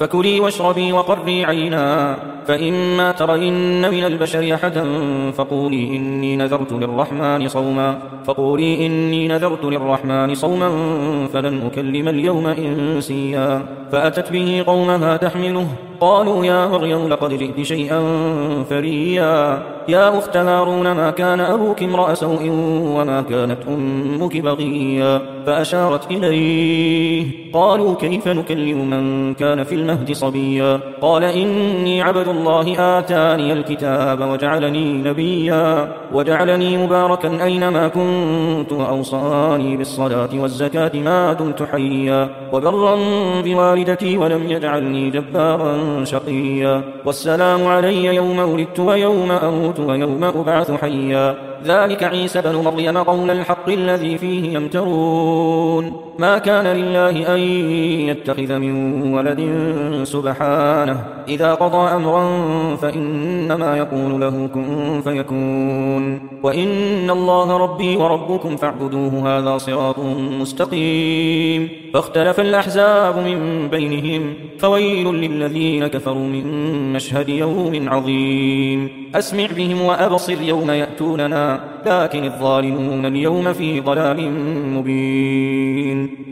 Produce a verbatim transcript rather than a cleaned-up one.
فكلي واشربي وقري عينا، فإما ترين من البشر أحدا فقولي إني نذرت للرحمن صوما فقولي إني نذرت للرحمن صوما فلن أكلم اليوم إنسيا. فأتت به قومها تحمله قالوا يا مريم لقد جئت شيئا فريا. يا أخت هارون ما كان أبوك امرأ سوء وما كانت أمك بغيا. فأشارت إليه قالوا كيف نكلم من كان في المهد صبيا. قال إني عبد الله آتاني الكتاب وجعلني نبيا وجعلني مباركا أينما كنت وأوصاني بالصلاة والزكاة ما دمت حيا وبرا بوالدتي ولم يجعلني جبارا شقيا. والسلام علي يوم ولدت ويوم أموت ويوم أبعث حيا. ذلك عيسى بن مريم قول الحق الذي فيه يمترون. ما كان لله أن يتخذ من ولد سبحانه إذا قضى أمرا فإنما يقول له كن فيكون. وإن الله ربي وربكم فاعبدوه هذا صراط مستقيم. فاختلف الأحزاب من بينهم فويل للذين كفروا من مشهد يوم عظيم. أسمع بهم وأبصر يوم يأتوننا لكن الظالمون اليوم في ضلال مبين.